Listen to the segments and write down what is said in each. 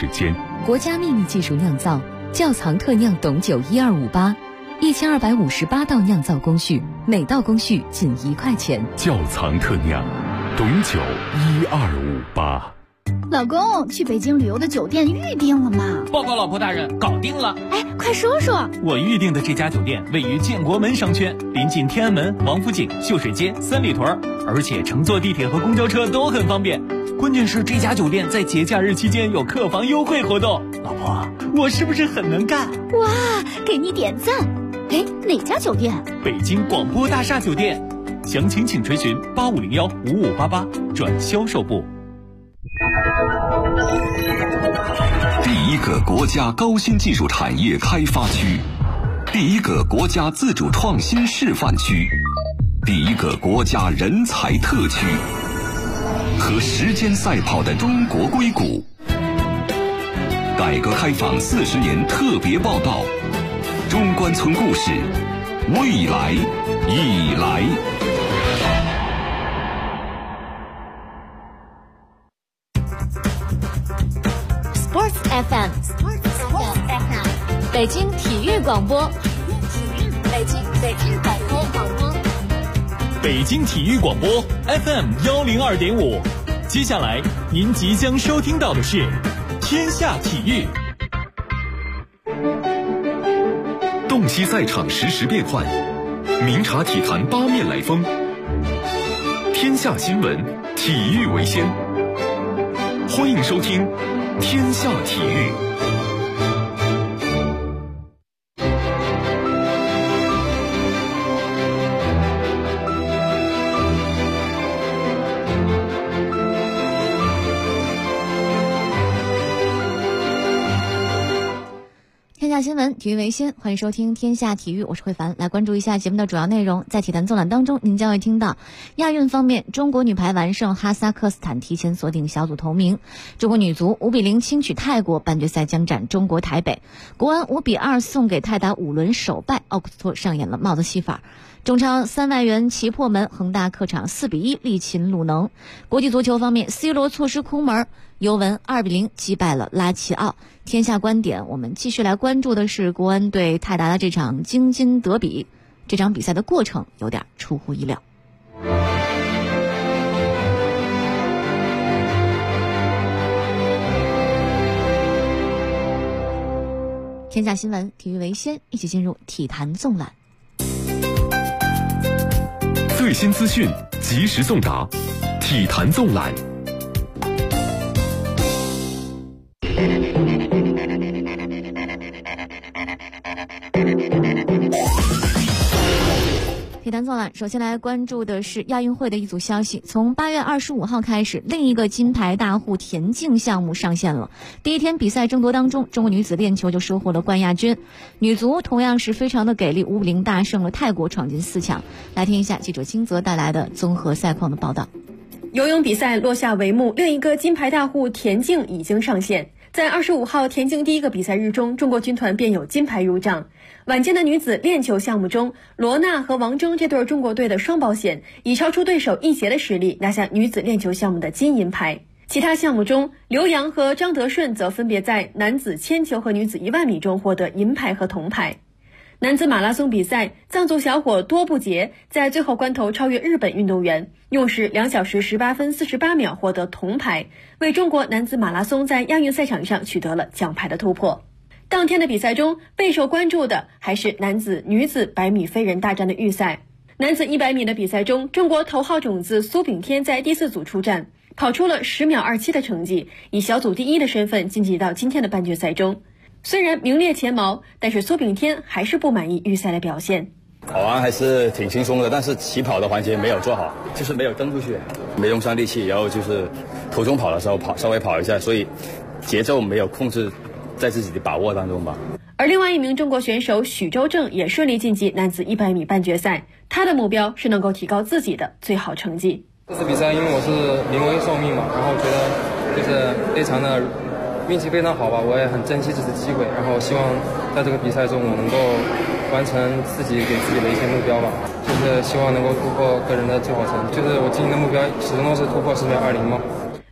时间。 国家秘密技术酿造，窖藏特酿董酒1258，1258道酿造工序，每道工序仅1块钱。 窖藏特酿董酒1258。 老公，去北京旅游的酒店预定了吗？ 报告老婆大人，搞定了。 哎，快说说。 我预定的这家酒店位于建国门商圈，临近天安门、王府井、秀水街、三里屯，而且乘坐地铁和公交车都很方便。关键是这家酒店在节假日期间有客房优惠活动。老婆，我是不是很能干？ 哇，给你点赞。哎，哪家酒店？ 北京广播大厦酒店。详情请垂询85015588转销售部。 第一个国家高新技术产业开发区，第一个国家自主创新示范区，第一个国家人才特区，和时间赛跑的中国硅谷。改革开放40年特别报道，中关村故事，未来已来。 Sports FM， 北京体育广播，北京广播， 北京体育广播 FM 102.5。接下来您即将收听到的是天下体育。 洞悉赛场实时变幻，明察体坛八面来风。天下新闻，体育为先。欢迎收听天下体育。 天下新闻，体育为先，欢迎收听天下体育，我是慧凡。来关注一下节目的主要内容。在体坛纵览当中，您将会听到亚运方面，中国女排完胜哈萨克斯坦，提前锁定小组头名；中国女足5-0轻取泰国，半决赛将战中国台北；国安5-2送给泰达5轮首败，奥克斯托上演了帽子戏法；中超3万元齐破门，恒大客场4-1力擒鲁能。国际足球方面 ，C 罗错失空门，尤文2-0击败了拉齐奥。天下观点，我们继续来关注的是国安对泰达的这场京津德比。这场比赛的过程有点出乎意料。天下新闻，体育为先，一起进入体坛纵览。 最新资讯，及时送达，体坛纵览。 体坛纵览，首先来关注的是亚运会的一组消息。从8月25号开始，另一个金牌大户田径项目上线了。第一天比赛争夺当中，中国女子链球就收获了冠亚军，女足同样是非常的给力，5-0大胜了泰国，闯进4强。来听一下记者金泽带来的综合赛况的报道。 游泳比赛落下帷幕，另一个金牌大户田径已经上线。在25号田径第一个比赛日中，中国军团便有金牌入账。晚间的女子链球项目中，罗娜和王铮这对中国队的双保险以超出对手1节的实力拿下女子链球项目的金银牌。其他项目中，刘洋和张德顺则分别在男子铅球和女子10000米中获得银牌和铜牌。男子马拉松比赛，藏族小伙多布杰在最后关头超越日本运动员，用时2小时18分48秒获得铜牌，为中国男子马拉松在亚运赛场上取得了奖牌的突破。当天的比赛中，备受关注的还是男子、女子100米飞人大战的预赛。男子100米的比赛中，中国头号种子苏炳添在第4组出战，跑出了10秒27的成绩，以小组第1的身份晋级到今天的半决赛中。虽然名列前茅，但是苏炳添还是不满意预赛的表现。 跑完还是挺轻松的，但是起跑的环节没有做好，就是没有蹬出去，没用上力气，然后就是途中跑的时候稍微跑一下，所以节奏没有控制在自己的把握当中吧。 而另外一名中国选手许周正也顺利晋级男子100米半决赛，他的目标是能够提高自己的最好成绩。 这次比赛因为我是临危受命嘛，然后觉得就是非常的运气非常好吧，我也很珍惜这次机会，然后希望在这个比赛中我能够完成自己给自己的一些目标吧，就是希望能够突破个人的最好成绩，就是我今年的目标始终都是突破10秒20嘛。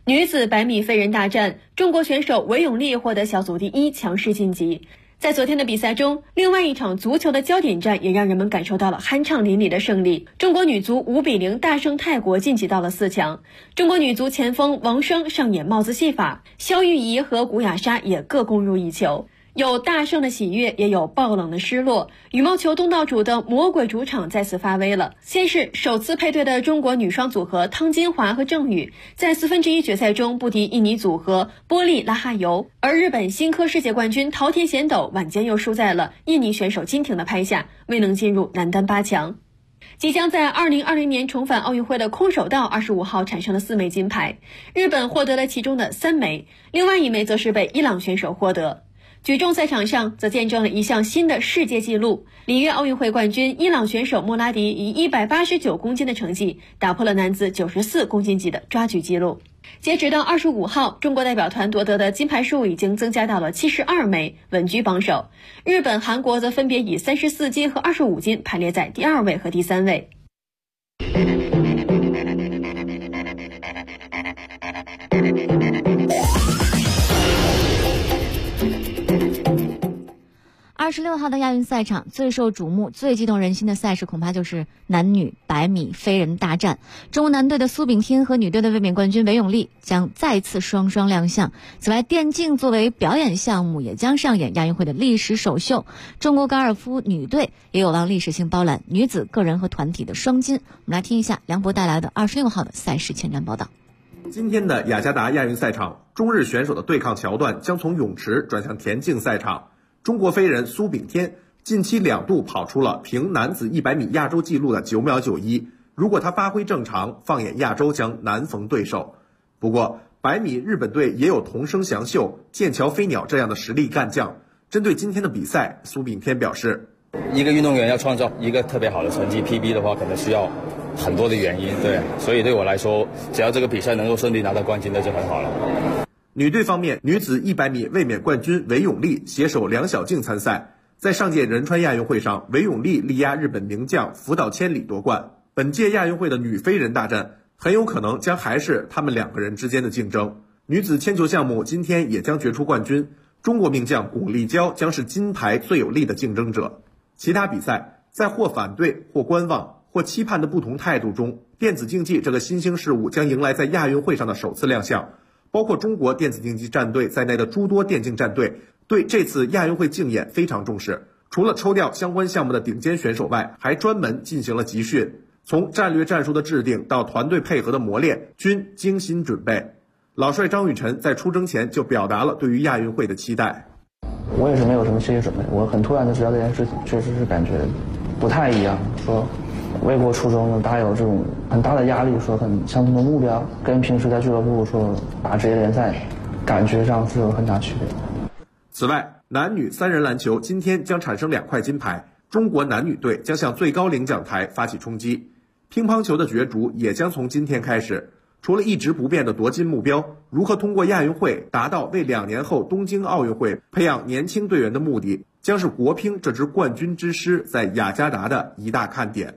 女子100米飞人大战，中国选手韦永丽获得小组第1，强势晋级。在昨天的比赛中，另外一场足球的焦点战也让人们感受到了酣畅淋漓的胜利。中国女足5-0大胜泰国，晋级到了4强。中国女足前锋王霜上演帽子戏法，肖玉仪和古雅莎也各攻入1球。有大胜的喜悦，也有爆冷的失落。羽毛球东道主的魔鬼主场再次发威了。先是首次配对的中国女双组合汤金华和郑宇，在1/4决赛中不敌印尼组合波利拉哈尤，而日本新科世界冠军桃田贤斗晚间又输在了印尼选手金廷的拍下，未能进入男单8强。即将在2020年重返奥运会的空手道25号产生了4枚金牌，日本获得了其中的3枚，另外1枚则是被伊朗选手获得。举重赛场上则见证了一项新的世界纪录，里约奥运会冠军伊朗选手莫拉迪以189公斤的成绩打破了男子94公斤级的抓举纪录。截止到25号，中国代表团夺得的金牌数已经增加到了72枚，稳居榜首。日本、韩国则分别以34金和25金排列在第2位和第3位。 26号的亚运赛场，最受瞩目、最激动人心的赛事恐怕就是男女100米飞人大战。中国男队的苏炳添和女队的卫冕冠军韦永丽将再次双双亮相。此外，电竞作为表演项目也将上演亚运会的历史首秀。中国高尔夫女队也有望历史性包揽女子个人和团体的双金。我们来听一下梁博带来的26号的赛事前瞻报道。 今天的雅加达亚运赛场，中日选手的对抗桥段将从泳池转向田径赛场。中国飞人苏炳添近期2度跑出了平男子100米亚洲纪录的9秒91，如果他发挥正常，放眼亚洲将难逢对手。不过100米日本队也有桐生祥秀、剑桥飞鸟这样的实力干将。针对今天的比赛，苏炳添表示， 一个运动员要创造一个特别好的成绩 PB 的话，可能需要很多的原因，对，所以对我来说，只要这个比赛能够顺利拿到冠军，那就很好了。 女队方面，女子100米卫冕冠军韦永丽携手梁晓静参赛。在上届仁川亚运会上，韦永丽力压日本名将福岛千里夺冠。本届亚运会的女飞人大战很有可能将还是他们2个人之间的竞争。女子铅球项目今天也将决出冠军，中国名将巩立姣将是金牌最有力的竞争者。其他比赛在或反对、或观望、或期盼的不同态度中，电子竞技这个新兴事物将迎来在亚运会上的首次亮相。包括中国电子竞技战队在内的诸多电竞战队对这次亚运会竞演非常重视，除了抽调相关项目的顶尖选手外，还专门进行了集训，从战略战术的制定到团队配合的磨练，均精心准备。老帅张雨晨在出征前就表达了对于亚运会的期待。 我也是没有什么事先准备，我很突然的知道这件事情，确实是感觉不太一样，说为国出征了，大家有这种很大的压力，说很相同的目标，跟平时在俱乐部说打职业联赛，感觉上是有很大区别。 此外，男女3人篮球今天将产生2块金牌，中国男女队将向最高领奖台发起冲击。乒乓球的角逐也将从今天开始。除了一直不变的夺金目标，如何通过亚运会达到为2年后东京奥运会培养年轻队员的目的，将是国乒这支冠军之师在雅加达的一大看点。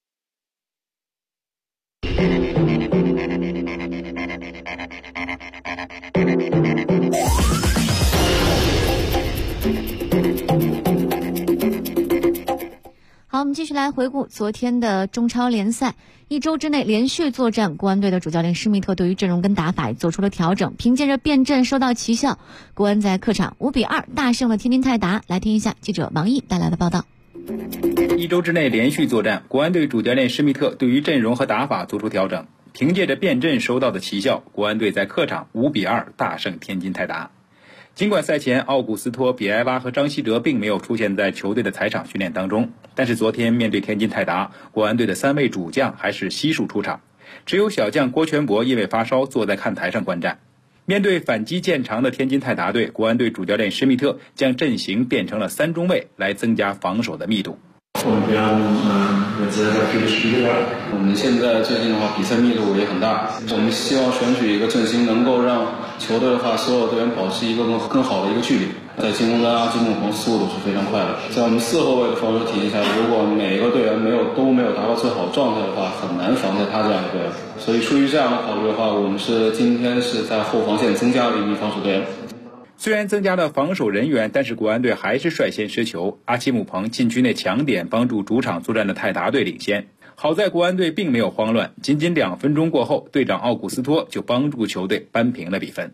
好，我们继续来回顾昨天的中超联赛。1周之内连续作战，国安队的主教练施密特对于阵容跟打法也做出了调整，凭借着变阵收到奇效，国安在客场5-2大胜了天津泰达。来听一下记者王毅带来的报道。 1周之内连续作战，国安队主教练施密特对于阵容和打法做出调整，凭借着变阵收到的奇效，国安队在客场5-2大胜天津泰达。尽管赛前奥古斯托、比埃拉和张稀哲并没有出现在球队的踩场训练当中，但是昨天面对天津泰达，国安队的3位主将还是悉数出场，只有小将郭全博因为发烧坐在看台上观战。面对反击见长的天津泰达队，国安队主教练施密特将阵型变成了3中卫，来增加防守的密度。 我们我们现在最近的话，比赛密度也很大，我们希望选取一个阵型，能够让球队的话，所有队员保持一个更好的一个距离。在进攻端，阿基木彭速度是非常快的。在我们4后卫的防守体系下，如果每个队员都没有达到最好状态的话，很难防下他这样的队员。所以出于这样的考虑的话，我们今天是在后防线增加了1名防守队员。 虽然增加了防守人员，但是国安队还是率先失球。阿基姆彭禁区内抢点，帮助主场作战的泰达队领先。好在国安队并没有慌乱，仅2分钟过后，队长奥古斯托就帮助球队扳平了比分。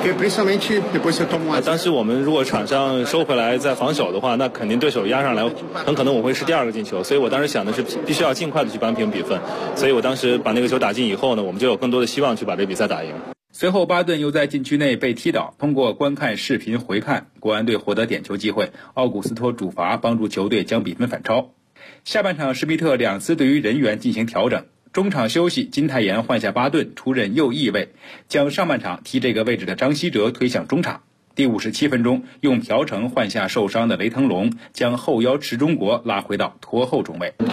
当时我们如果场上收回来再防守的话，那肯定对手压上来，很可能我会是第2个进球。所以我当时想的是必须要尽快的去扳平比分。所以我当时把那个球打进以后呢，我们就有更多的希望去把这比赛打赢。 随后巴顿又在禁区内被踢倒，通过观看视频回看，国安队获得点球机会，奥古斯托主罚帮助球队将比分反超。下半场施密特2次对于人员进行调整，中场休息，金泰妍换下巴顿出任右翼位，将上半场踢这个位置的张稀哲推向中场。第57分钟，用朴成换下受伤的雷腾龙，将后腰池中国拉回到拖后中卫。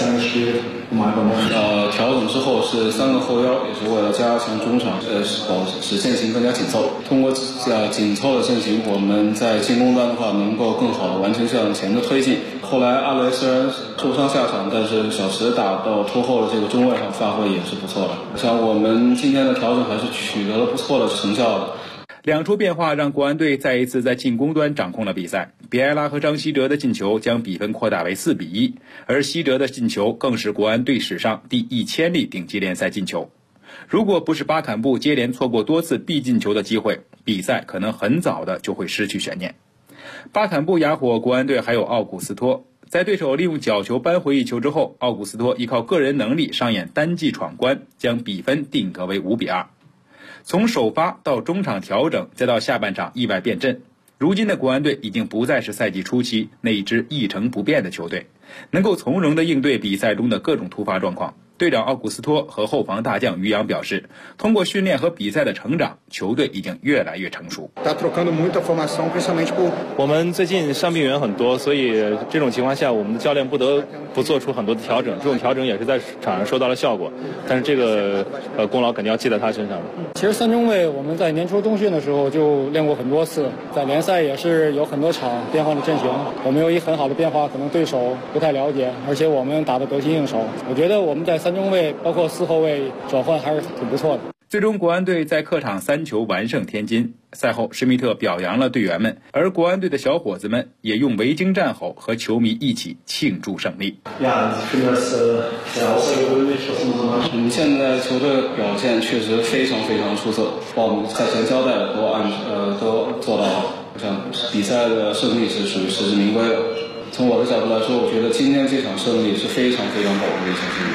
调整之后是3个后腰，也是为了加强中场，使阵型更加紧凑。通过紧凑的阵型，我们在进攻端的话，能够更好的完成向前的推进。后来阿雷虽然受伤下场，但是小池打到拖后的这个中位上发挥也是不错的。像我们今天的调整还是取得了不错的成效的。 2出变化让国安队再一次在进攻端掌控了比赛，比埃拉和张稀哲的进球将比分扩大为4-1，而稀哲的进球更是国安队史上第1000粒顶级联赛进球。如果不是巴坎布接连错过多次必进球的机会，比赛可能很早的就会失去悬念。巴坎布哑火国安队还有奥古斯托，在对手利用角球扳回一球之后，奥古斯托依靠个人能力上演单骑闯关，将比分定格为5-2。从首发到中场调整，再到下半场意外变阵，如今的国安队已经不再是赛季初期那一支一成不变的球队，能够从容地应对比赛中的各种突发状况。队长奥古斯托和后防大将于洋表示，通过训练和比赛的成长，球队已经越来越成熟。 我们最近伤病员很多，所以这种情况下，我们的教练不得不做出很多的调整。这种调整也是在场上收到了效果，但是这个功劳肯定要记在他身上的。 其实3中卫我们在年初冬训的时候就练过很多次，在联赛也是有很多场变换的阵型，我们有一很好的变化，可能对手不太了解，而且我们打得得心应手。我觉得我们在3中卫包括4后卫转换还是挺不错的。 最终国安队在客场3球完胜天津。赛后施密特表扬了队员们，而国安队的小伙子们也用维京战吼和球迷一起庆祝胜利。 现在球队的表现确实非常非常出色，把我们赛前交代的都做到了，像比赛的胜利是属于实至名归的。从我的角度来说，我觉得今天这场胜利是非常非常宝贵的一场胜利。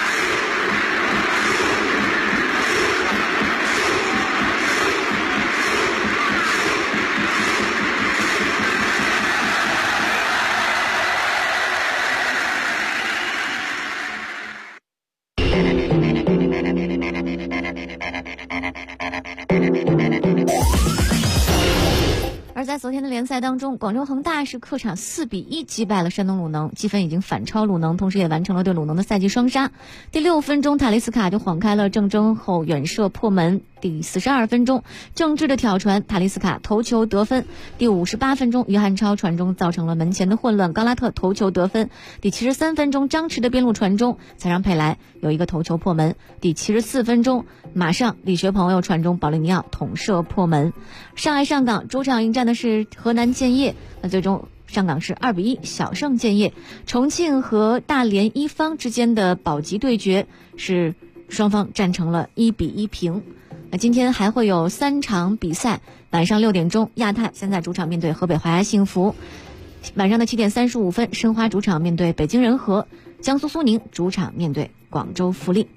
而在昨天的联赛当中，广州恒大是客场4-1击败了山东鲁能，积分已经反超鲁能，同时也完成了对鲁能的赛季双杀。第6分钟，塔利斯卡就晃开了郑铮后远射破门。第42分钟，郑智的挑传，塔利斯卡头球得分。第58分钟，于汉超传中造成了门前的混乱，高拉特头球得分。第73分钟，张弛的边路传中，才让佩莱有一个头球破门。第74分钟，马上李学鹏又传中，保利尼奥捅射破门。上海上港主场迎战的是河南建业，那最终上港是2-1小胜建业。重庆和大连一方之间的保级对决是双方战成了1-1平。那今天还会有3场比赛，晚上6点钟，亚太现在主场面对河北华夏幸福；晚上的7点35分，申花主场面对北京人和；江苏苏宁主场面对广州富力。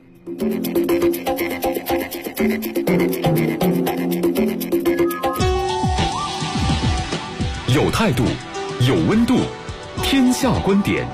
有态度，有温度，天下观点。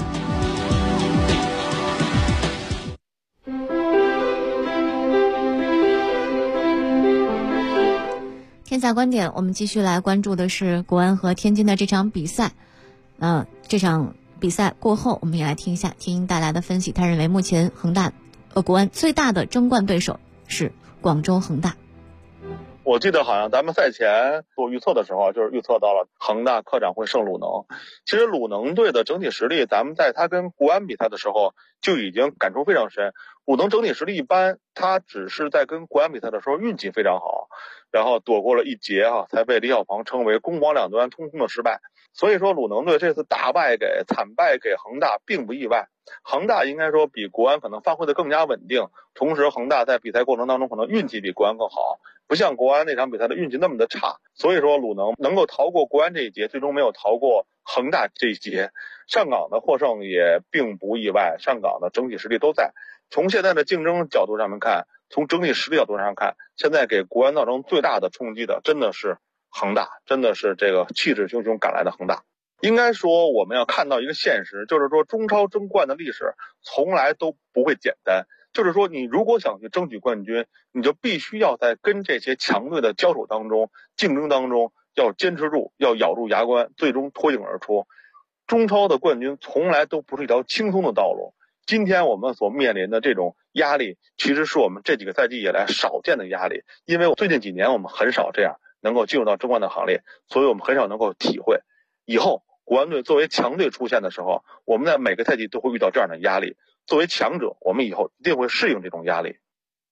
天下观点，我们继续来关注的是国安和天津的这场比赛。这场比赛过后，我们也来听一下天鹰带来的分析。他认为目前国安最大的争冠对手是广州恒大。 我记得好像咱们赛前做预测的时候，就是预测到了恒大客场会胜鲁能。其实鲁能队的整体实力，咱们在他跟国安比赛的时候就已经感触非常深。鲁能整体实力一般，他只是在跟国安比赛的时候运气非常好，然后躲过了一劫才被李小鹏称为攻防两端通通的失败。所以说鲁能队这次惨败给恒大并不意外。恒大应该说比国安可能发挥的更加稳定，同时恒大在比赛过程当中可能运气比国安更好，不像国安那场比赛的运气那么的差。所以说鲁能能够逃过国安这一劫，最终没有逃过恒大这一劫。上港的获胜也并不意外，上港的整体实力都在。从现在的竞争角度上面看，从整体实力角度上看，现在给国安造成最大的冲击的真的是恒大，真的是这个气势汹汹赶来的恒大。应该说我们要看到一个现实，就是说中超争冠的历史从来都不会简单，就是说你如果想去争取冠军，你就必须要在跟这些强队的交手当中、竞争当中要坚持住，要咬住牙关，最终脱颖而出。中超的冠军从来都不是一条轻松的道路，今天我们所面临的这种压力，其实是我们这几个赛季以来少见的压力，因为最近几年我们很少这样能够进入到争冠的行列，所以我们很少能够体会以后国安队作为强队出现的时候，我们在每个赛季都会遇到这样的压力。作为强者，我们以后一定会适应这种压力。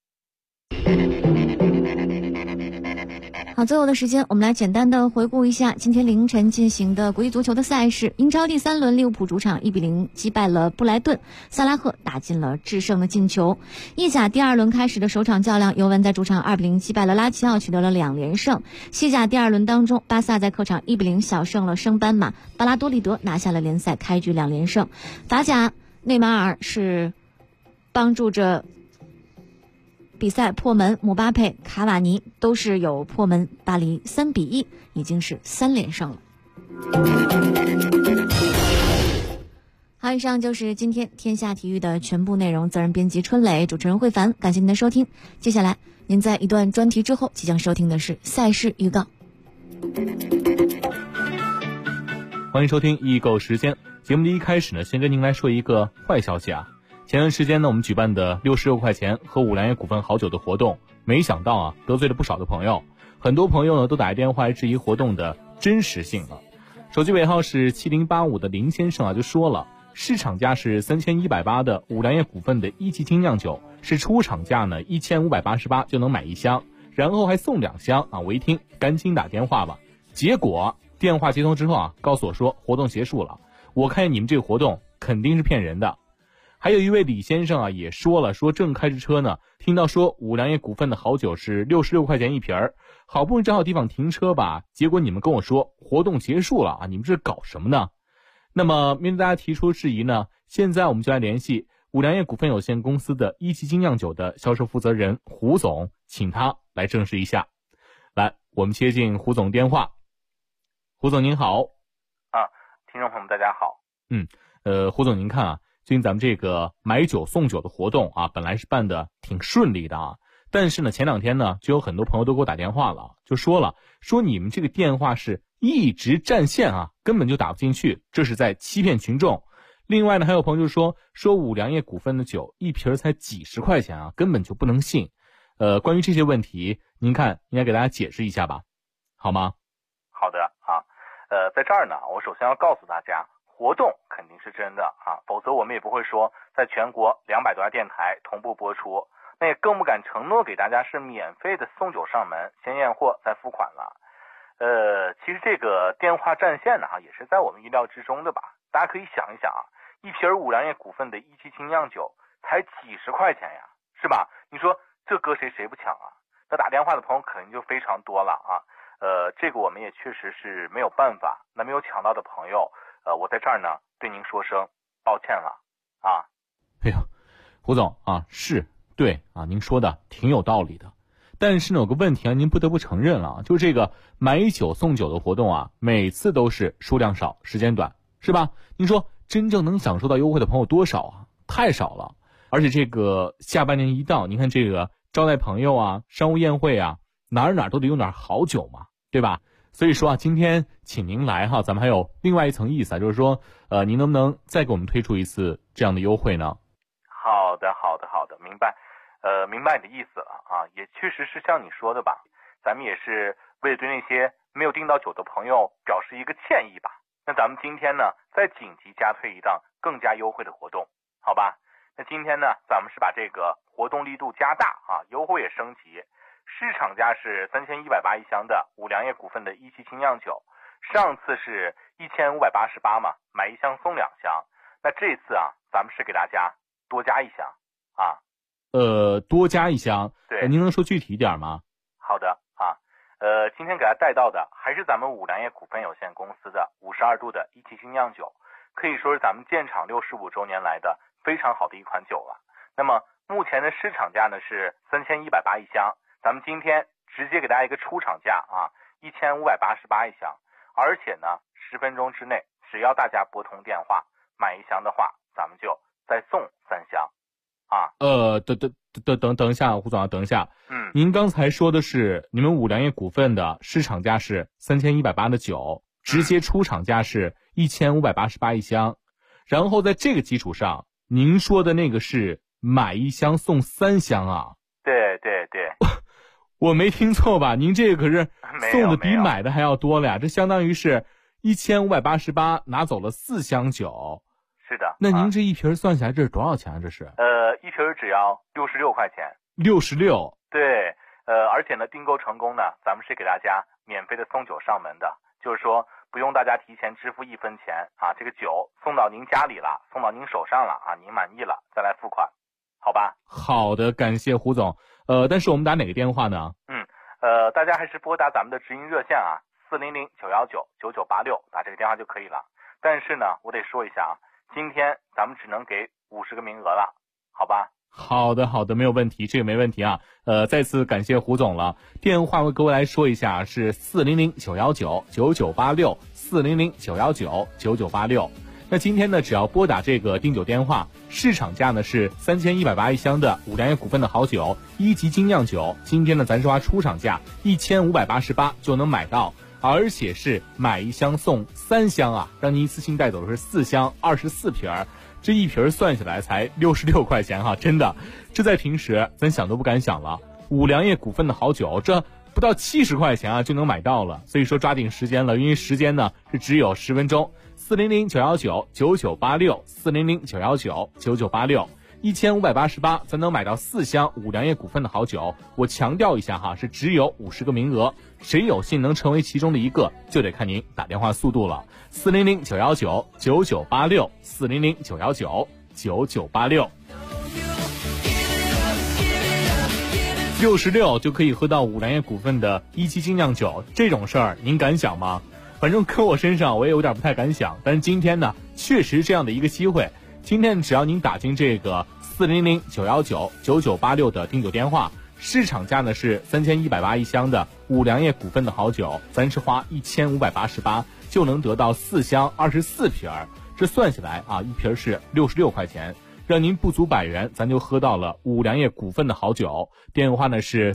好，最后的时间，我们来简单的回顾一下今天凌晨进行的国际足球的赛事。英超第3轮，利物浦主场1-0击败了布莱顿，萨拉赫打进了制胜的进球。意甲第2轮开始的首场较量，尤文在主场2-0击败了拉齐奥，取得了2连胜。西甲第2轮当中，巴萨在客场1-0小胜了升班马巴拉多利德，拿下了联赛开局2连胜。法甲内马尔是帮助着比赛破门，姆巴佩、卡瓦尼都是有破门，巴黎3-1已经是3连胜了。好，以上就是今天天下体育的全部内容。责任编辑春磊，主持人慧凡，感谢您的收听。接下来您在一段专题之后即将收听的是赛事预告。 欢迎收听易购时间。节目的一开始呢，先跟您来说一个坏消息啊。前段时间呢，我们举办的66块钱喝五粮液股份好酒的活动，没想到得罪了不少的朋友。很多朋友呢都打电话来质疑活动的真实性了。手机尾号是7085的林先生就说了，市场价是3180的五粮液股份的一级精酿酒，是出厂价呢1588就能买1箱，然后还送2箱我一听赶紧打电话吧。结果电话接通之后告诉我说活动结束了。我看你们这个活动肯定是骗人的。还有一位李先生也说了，说正开着车呢，听到说五粮液股份的好酒是66块钱一瓶儿，好不容易找好地方停车吧，结果你们跟我说活动结束了你们这是搞什么呢？那么面对大家提出质疑呢，现在我们就来联系五粮液股份有限公司的一级精酿酒的销售负责人胡总，请他来证实一下。来，我们接进胡总电话。胡总您好。 听众朋友们大家好。 胡总您看最近咱们这个买酒送酒的活动本来是办的挺顺利的但是呢前2天呢就有很多朋友都给我打电话了，就说你们这个电话是一直占线根本就打不进去，这是在欺骗群众。另外呢还有朋友就说五粮液股份的酒一瓶才几十块钱根本就不能信。关于这些问题您看应该给大家解释一下吧，好吗？ 好的在这儿呢我首先要告诉大家，活动肯定是真的否则我们也不会说在全国200多家电台同步播出，那也更不敢承诺给大家是免费的送酒上门，先验货再付款了。其实这个电话占线呢也是在我们意料之中的吧。大家可以想一想一瓶五粮液股份的一级精酿酒才几十块钱呀，是吧？你说这搁谁不抢那打电话的朋友肯定就非常多了这个我们也确实是没有办法。那没有抢到的朋友我在这儿呢对您说声抱歉了哎呦，胡总是对您说的挺有道理的。但是呢有个问题您不得不承认了，就是这个买酒送酒的活动每次都是数量少时间短，是吧？您说真正能享受到优惠的朋友多少太少了。而且这个下半年一到，您看这个招待朋友商务宴会哪都得用点好酒嘛，对吧？ 所以说啊，今天请您来哈，咱们还有另外一层意思啊，就是说，您能不能再给我们推出一次这样的优惠呢？ 好的，明白，明白你的意思了啊，也确实是像你说的吧，咱们也是为了对那些没有订到酒的朋友表示一个歉意吧。那咱们今天呢，再紧急加推一档更加优惠的活动，好吧？那今天呢，咱们是把这个活动力度加大啊，优惠也升级。市场价是3180一箱的五粮液股份的一期精酿酒，上次是1588嘛，买一箱送2箱。那这次啊，咱们是给大家多加一箱啊。 多加一箱。 对， 您能说具体一点吗？ 好的啊，今天给大家带到的还是咱们五粮液股份有限公司的52度的一期精酿酒，可以说是咱们建厂65周年来的非常好的一款酒了。那么目前的市场价呢是3180一箱。咱们今天直接给大家一个出厂价啊，1588一箱，而且呢，10分钟之内，只要大家拨通电话买一箱的话，咱们就再送3箱，啊。 等一下，胡总啊，等一下。您刚才说的是你们五粮液股份的市场价是3180的酒，直接出厂价是1588一箱，然后在这个基础上，您说的那个是买一箱送3箱啊？ 对。 我没听错吧？您这个可是送的比买的还要多了呀！这相当于是1588拿走了4箱酒。 是的。 那您这一瓶算下来这是多少钱啊？这是？ 一瓶只要66块钱。 66。 对。而且呢，订购成功呢，咱们是给大家免费的送酒上门的，就是说不用大家提前支付1分钱啊，这个酒送到您家里了，送到您手上了啊，您满意了再来付款，好吧？ 好的，感谢胡总。但是我们打哪个电话呢？ 大家还是拨打咱们的直营热线啊，400-919-9986，打这个电话就可以了。但是呢，我得说一下啊，今天咱们只能给50个名额了，好吧？ 好的，没有问题，这个没问题啊。再次感谢胡总了。电话我各位来说一下，是400-919-9986，400-919-9986。那今天呢，只要拨打这个订酒电话，市场价呢是3180一箱的五粮液股份的好酒1级精酿酒，今天呢咱说出厂价1588就能买到，而且是买一箱送3箱啊，让您一次性带走的是4箱24瓶，这一瓶算下来才66块钱哈，真的，这在平时咱想都不敢想了。五粮液股份的好酒，这不到70块钱啊就能买到了，所以说抓紧时间了，因为时间呢是只有10分钟。400-919-9986，400-919-9986，1588咱能买到4箱五粮液股份的好酒。我强调一下哈，是只有50个名额，谁有幸能成为其中的一个，就得看您打电话速度了。400-919-9986，400-919-9986。66就可以喝到五粮液股份的1期精酿酒，这种事儿您敢想吗？反正搁我身上我也有点不太敢想，但是今天呢确实这样的一个机会，今天只要您打进这个400-919-9986的订酒电话，市场价呢是3180一箱的五粮液股份的好酒，咱是花1588就能得到4箱24瓶，这算下来啊，一瓶是66块钱，让您不足100元咱就喝到了五粮液股份的好酒。电话呢是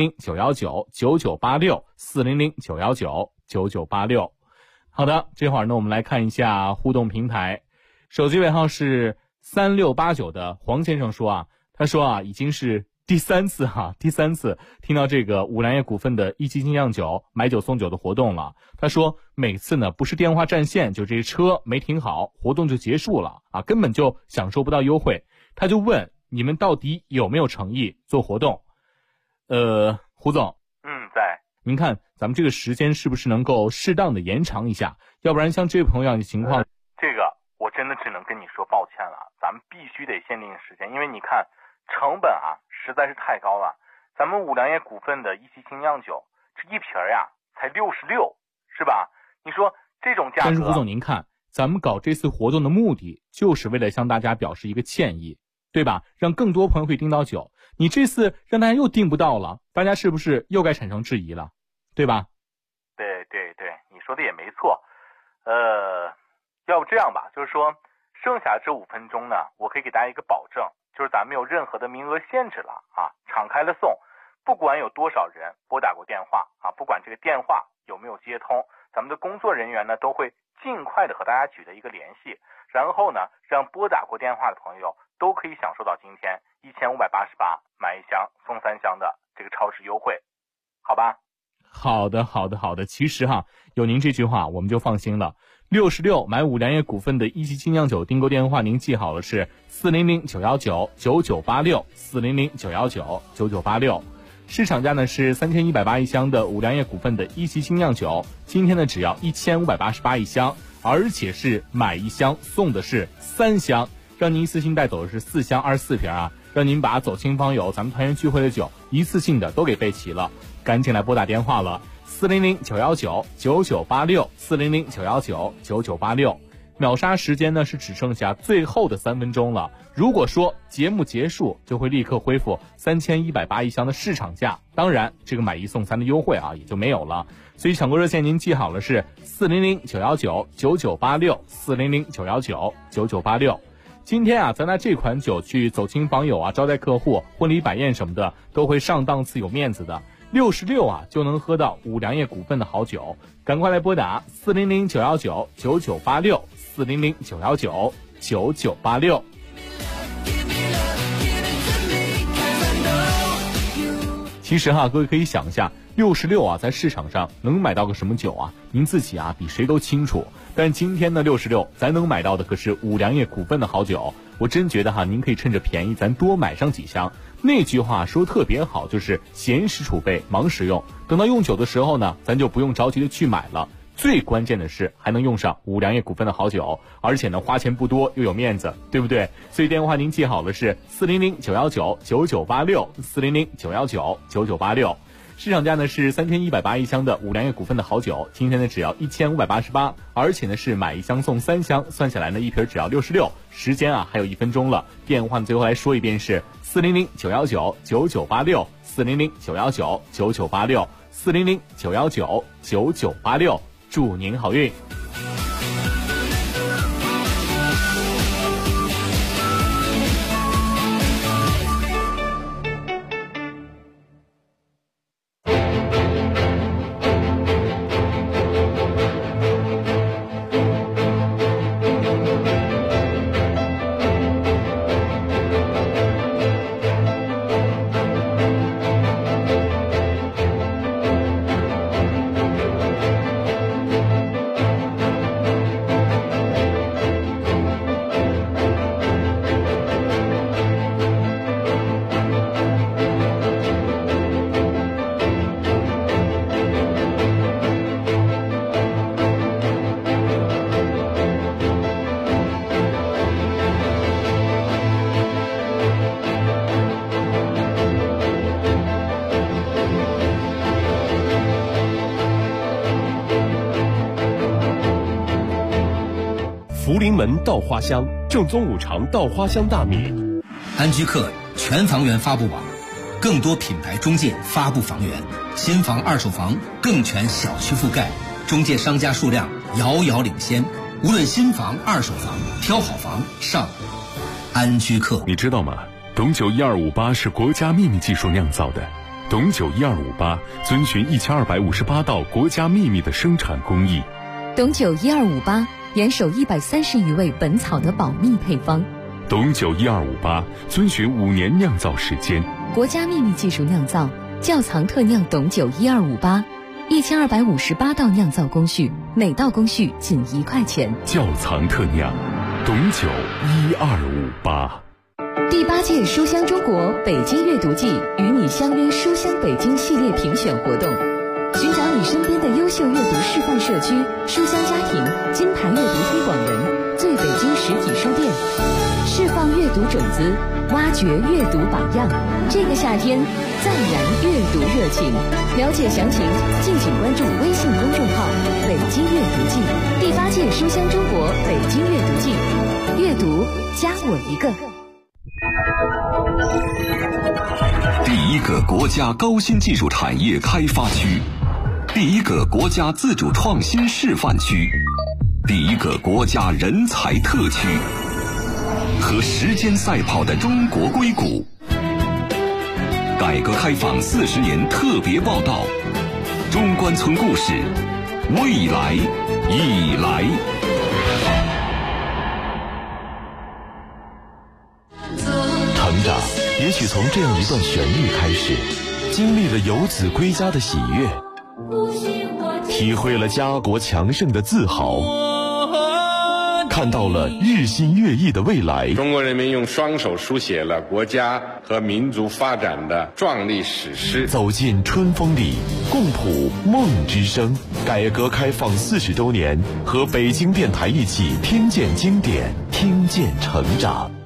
400-919-9986，400-919-9986。好的，这会儿呢我们来看一下互动平台，手机尾号是3689的黄先生说啊，他说啊已经是第三次听到这个五粮液股份的1期精酿酒买酒送酒的活动了。他说每次呢不是电话占线，就这车没停好，活动就结束了啊，根本就享受不到优惠。他就问你们到底有没有诚意做活动？胡总， 在。 您看咱们这个时间是不是能够适当的延长一下？要不然像这位朋友这样的情况， 这个我真的只能跟你说抱歉了，咱们必须得限定时间，因为你看成本啊实在是太高了。咱们五粮液股份的1期精酿酒，这一瓶呀才66，是吧？你说这种价格。 但是胡总您看，咱们搞这次活动的目的就是为了向大家表示一个歉意，对吧？让更多朋友可以订到酒。你这次让大家又订不到了，大家是不是又该产生质疑了，对吧？ 对，你说的也没错。要不这样吧，就是说剩下这5分钟呢，我可以给大家一个保证，就是咱没有任何的名额限制了啊，敞开了送，不管有多少人拨打过电话啊，不管这个电话有没有接通，咱们的工作人员呢都会尽快的和大家取得一个联系，然后呢让拨打过电话的朋友都可以享受到今天1588买1箱送3箱的这个超值优惠，好吧？ 好的。其实有您这句话我们就放心了。66买五粮液股份的一级精酿酒订购电话您记好了，是400-919-9986，400-919-9986。市场价呢是3180一箱的五粮液股份的一级精酿酒，今天呢只要1588一箱，而且是买1箱送的是3箱，让您一次性带走的是4箱24瓶让您把走亲访友咱们团圆聚会的酒一次性的都给备齐了。赶紧来拨打电话了，400-919-9986，400-919-9986。秒杀时间呢是只剩下最后的3分钟了，如果说节目结束就会立刻恢复3180一箱的市场价，当然这个买1送3的优惠也就没有了。所以抢购热线您记好了，是400-919-9986，400-919-9986。今天咱拿这款酒去走亲访友招待客户、婚礼摆宴什么的都会上档次有面子的。66就能喝到五粮液股份的好酒，赶快来拨打400-919-9986，400-919-9986。其实各位可以想一下，66在市场上能买到个什么酒您自己比谁都清楚。但今天的66咱能买到的可是五粮液股份的好酒，我真觉得您可以趁着便宜咱多买上几箱。那句话说特别好，就是闲时储备忙时用，等到用酒的时候呢咱就不用着急的去买了。最关键的是还能用上五粮液股份的好酒，而且呢花钱不多又有面子，对不对？所以电话您记好了，是400-919-9986，400-919-9986。市场价呢是3180一箱的五粮液股份的好酒，今天呢只要1588，而且呢是买1箱送3箱，算下来呢一瓶只要66。时间还有1分钟了，电话呢最后来说一遍是400-919-9986，400-919-9986，400-919-9986。祝您好运。 福临门稻花香，正宗五常稻花香大米。 安居客全房源发布网，更多品牌中介发布房源，新房二手房更全小区覆盖，中介商家数量遥遥领先。无论新房二手房，挑好房上安居客。 你知道吗？董酒1258是国家秘密技术酿造的。董酒1258遵循1258道国家秘密的生产工艺。 董酒1258严守130余味本草的保密配方。 董酒1258遵循5年酿造时间， 国家秘密技术酿造，窖藏特酿董酒1258，1258道酿造工序，每道工序仅1块钱。 窖藏特酿，董酒1258。 第8届书香中国北京阅读季与你相约书香北京系列评选活动，寻找你身边的优秀阅读示范社区、书香家庭、金牌阅读推广人、最北京实体书店，释放阅读种子，挖掘阅读榜样。这个夏天再燃阅读热情，了解详情敬请关注微信公众号北京阅读季。第8届书香中国北京阅读季，阅读加我一个。 第1个国家高新技术产业开发区，第1个国家自主创新示范区，第1个国家人才特区，和时间赛跑的中国硅谷。改革开放40年特别报道， 中关村故事，未来已来。 成长也许从这样一段旋律开始，经历了游子归家的喜悦，体会了家国强盛的自豪，看到了日新月异的未来。 中国人民用双手书写了国家和民族发展的壮丽史诗。 走进春风里，共谱梦之声。改革开放40周年，和北京电台一起听见经典，听见成长。